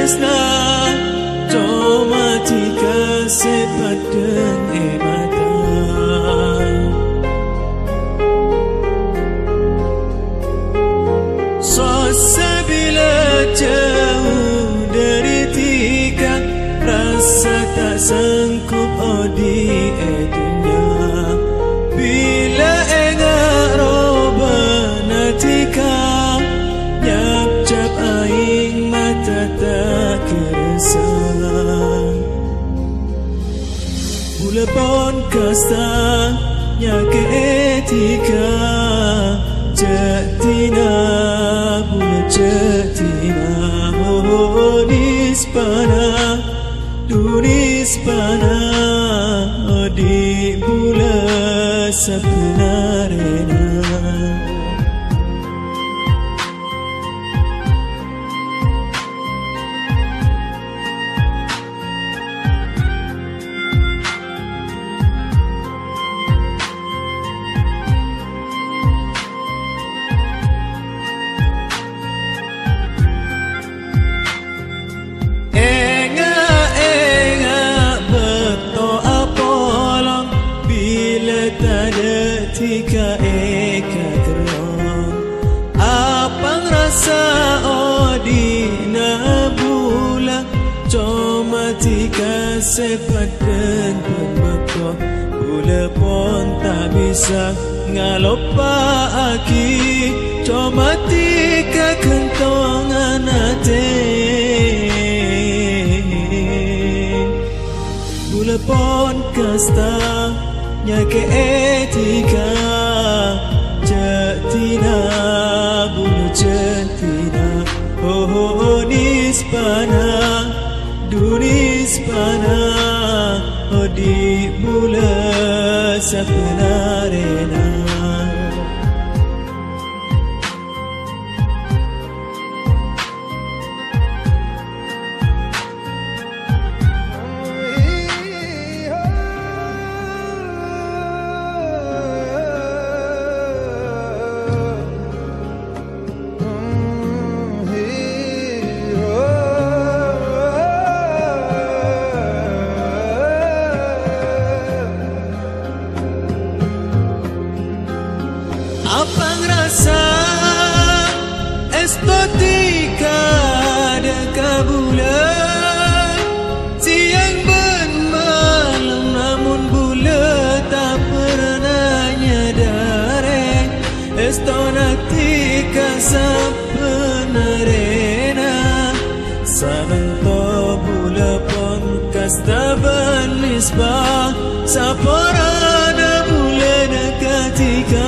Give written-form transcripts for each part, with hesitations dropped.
tresna cuma tika sepadeng mata bila jauh dari tika rasa tak sanggup di dunia bila enggak roba natika nyap cap aing mata tak kerasa bula pon kasta nyake etika jatina bula jatina oh nispana dunispana di bula sebenarnya tika eka terang apang rasa odina bula cuma tika sepadan pembekok bula pun tak bisa ngalopa aki cuma tika kentongan ate bula pun kasta nyake etika jatina bulu jatina oh nispana dunispana oh di bula sebenarnya apang rasa estetika dekat bulan siang ben malam namun bulan tak pernah nyadare estetika sebenarnya sanento bulan pon kasta benisbah saporana bulan dekatika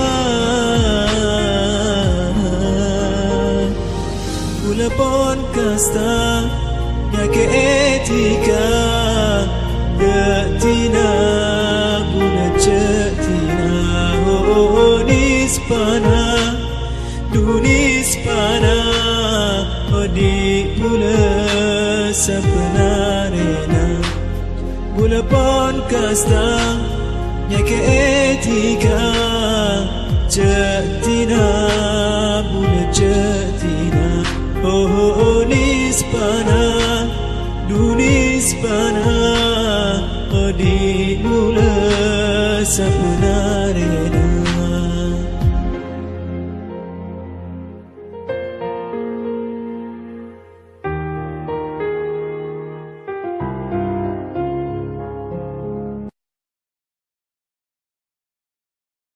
bula pon kasta nyake etika jatina bula jatina oh nispana dunispana oh di bula sebenarnya bula pon kasta nyake etika jatina bula jatina oh nispana dunispana oh di mula sebenarnya